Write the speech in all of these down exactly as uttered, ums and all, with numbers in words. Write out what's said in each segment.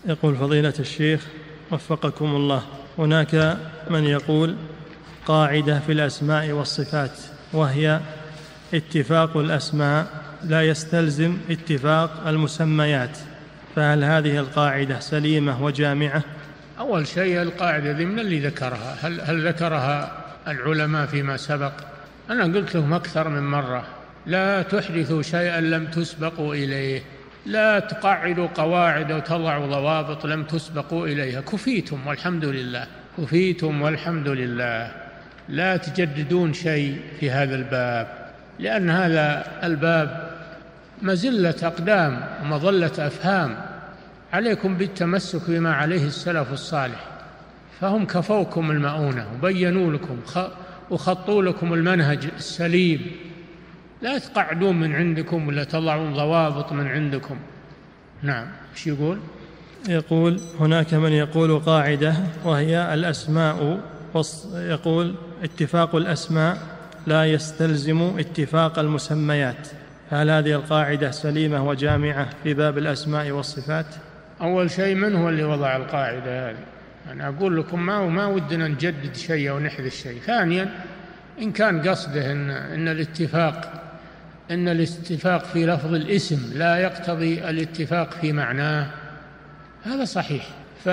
يقول فضيلة الشيخ وفقكم الله، هناك من يقول قاعدة في الأسماء والصفات، وهي اتفاق الأسماء لا يستلزم اتفاق المسميات، فهل هذه القاعدة سليمة وجامعة؟ أول شيء القاعدة ذي من اللي ذكرها؟ هل, هل ذكرها العلماء فيما سبق؟ أنا قلت لهم أكثر من مرة: لا تحدثوا شيئا لم تسبقوا إليه، لا تقعدوا قواعد وتضعوا ضوابط لم تسبقوا إليها، كفيتم والحمد لله، كفيتم والحمد لله. لا تجددون شيء في هذا الباب، لأن هذا الباب مزلة أقدام ومظلة أفهام. عليكم بالتمسك بما عليه السلف الصالح، فهم كفوكم المؤونة وبينوا لكم وخطوا لكم المنهج السليم. لا تقعدون من عندكم ولا تضعون ضوابط من عندكم. نعم. ايش يقول؟ يقول هناك من يقول قاعدة وهي الأسماء، يقول اتفاق الأسماء لا يستلزم اتفاق المسميات، هل هذه القاعدة سليمة وجامعة في باب الأسماء والصفات؟ أول شيء من هو اللي وضع القاعدة هذه؟ أنا أقول لكم ما ما ودنا نجدد شيء أو نحدث شيء. ثانيا، إن كان قصده إن, إن الاتفاق إن الاتفاق في لفظ الاسم لا يقتضي الاتفاق في معناه، هذا صحيح.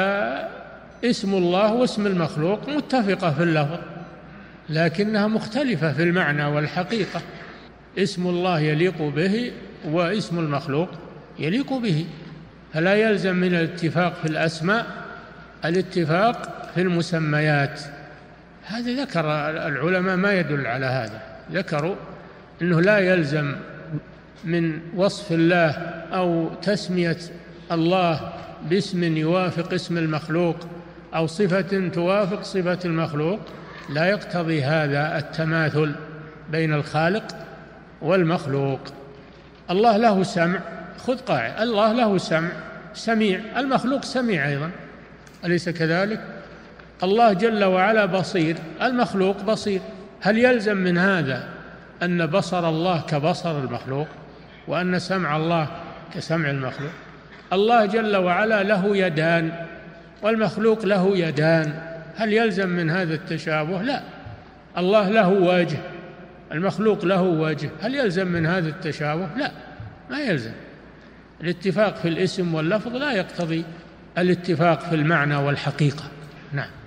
فاسم الله واسم المخلوق متفقة في اللفظ لكنها مختلفة في المعنى والحقيقة. اسم الله يليق به واسم المخلوق يليق به، فلا يلزم من الاتفاق في الأسماء الاتفاق في المسميات. هذا ذكر العلماء ما يدل على هذا، ذكروا أنه لا يلزم من وصف الله أو تسمية الله باسم يوافق اسم المخلوق أو صفة توافق صفة المخلوق، لا يقتضي هذا التماثل بين الخالق والمخلوق. الله له سمع، خذ قاعدة: الله له سمع سميع، المخلوق سميع أيضا، أليس كذلك؟ الله جل وعلا بصير، المخلوق بصير. هل يلزم من هذا أن بصر الله كبصر المخلوق وأن سمع الله كسمع المخلوق؟ الله جل وعلا له يدان والمخلوق له يدان، هل يلزم من هذا التشابه؟ لا. الله له وجه، المخلوق له وجه، هل يلزم من هذا التشابه؟ لا، ما يلزم. الاتفاق في الاسم واللفظ لا يقتضي الاتفاق في المعنى والحقيقة. نعم.